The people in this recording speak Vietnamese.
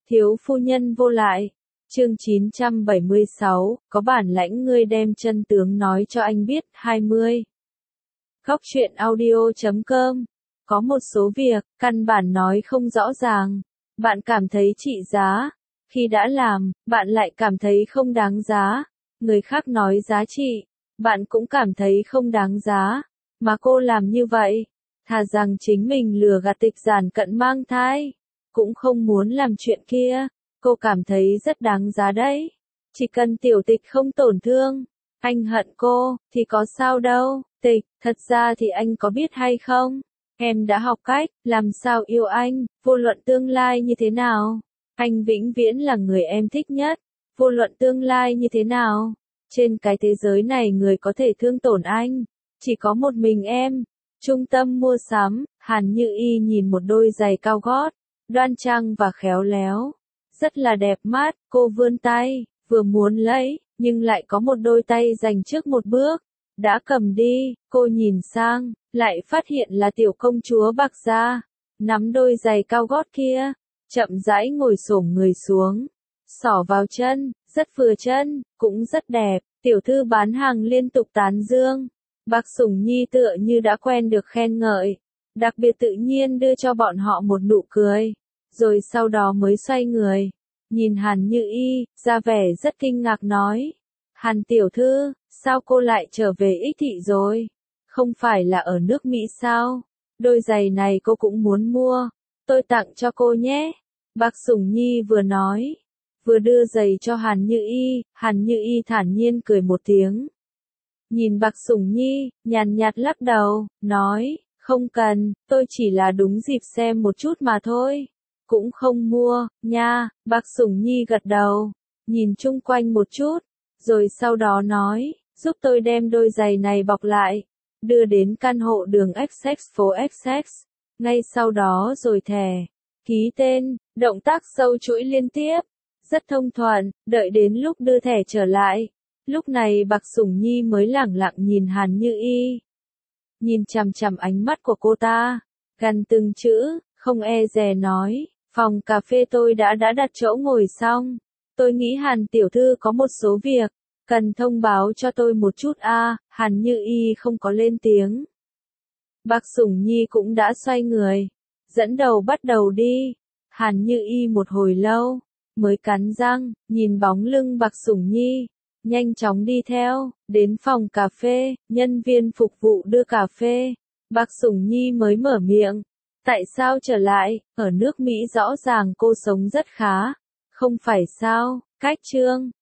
Thiếu phu nhân vô lại. Chương 976, có bản lãnh ngươi đem chân tướng nói cho anh biết. 20. Góc truyện audio.com. Có một số việc, căn bản nói không rõ ràng. Bạn cảm thấy trị giá. Khi đã làm, bạn lại cảm thấy không đáng giá. Người khác nói giá trị, bạn cũng cảm thấy không đáng giá. Mà cô làm như vậy, thà rằng chính mình lừa gạt Tịch Giản Cận mang thai, cũng không muốn làm chuyện kia. Cô cảm thấy rất đáng giá đấy. Chỉ cần Tiểu Tịch không tổn thương, anh hận cô, thì có sao đâu. Tịch, thật ra thì anh có biết hay không? Em đã học cách, làm sao yêu anh, vô luận tương lai như thế nào. Anh vĩnh viễn là người em thích nhất, vô luận tương lai như thế nào. Trên cái thế giới này người có thể thương tổn anh, chỉ có một mình em. Trung tâm mua sắm, Hàn Như Y nhìn một đôi giày cao gót, đoan trang và khéo léo. Rất là đẹp mắt, cô vươn tay, vừa muốn lấy, nhưng lại có một đôi tay dành trước một bước. Đã cầm đi, cô nhìn sang, lại phát hiện là tiểu công chúa Bạc Gia, nắm đôi giày cao gót kia, chậm rãi ngồi xổm người xuống, xỏ vào chân, rất vừa chân, cũng rất đẹp. Tiểu thư bán hàng liên tục tán dương. Bạc Sủng Nhi tựa như đã quen được khen ngợi, đặc biệt tự nhiên đưa cho bọn họ một nụ cười, rồi sau đó mới xoay người, nhìn Hàn Như Y, ra vẻ rất kinh ngạc nói: Hàn tiểu thư, sao cô lại trở về Ích Thị rồi? Không phải là ở nước Mỹ sao? Đôi giày này cô cũng muốn mua, tôi tặng cho cô nhé. Bạc Sủng Nhi vừa nói, vừa đưa giày cho Hàn Như Y. Hàn Như Y thản nhiên cười một tiếng, nhìn Bạc Sủng Nhi, nhàn nhạt lắc đầu, nói: không cần, tôi chỉ là đúng dịp xem một chút mà thôi. Cũng không mua, nha. Bạc Sủng Nhi gật đầu, nhìn chung quanh một chút, rồi sau đó nói: giúp tôi đem đôi giày này bọc lại, đưa đến căn hộ đường XX phố XX. Ngay sau đó rồi thẻ, ký tên, động tác sâu chuỗi liên tiếp, rất thông thuận. Đợi đến lúc đưa thẻ trở lại, lúc này Bạc Sủng Nhi mới lẳng lặng nhìn Hàn Như Y, nhìn chằm chằm ánh mắt của cô ta, gần từng chữ, không e dè nói: phòng cà phê tôi đã đặt chỗ ngồi xong. Tôi nghĩ Hàn tiểu thư có một số việc cần thông báo cho tôi một chút a. Hàn Như Y không có lên tiếng. Bạc Sủng Nhi cũng đã xoay người, dẫn đầu bắt đầu đi. Hàn Như Y một hồi lâu mới cắn răng, nhìn bóng lưng Bạc Sủng Nhi, nhanh chóng đi theo, đến phòng cà phê, nhân viên phục vụ đưa cà phê. Bạc Sủng Nhi mới mở miệng: tại sao trở lại, ở nước Mỹ rõ ràng cô sống rất khá, không phải sao? Cách chương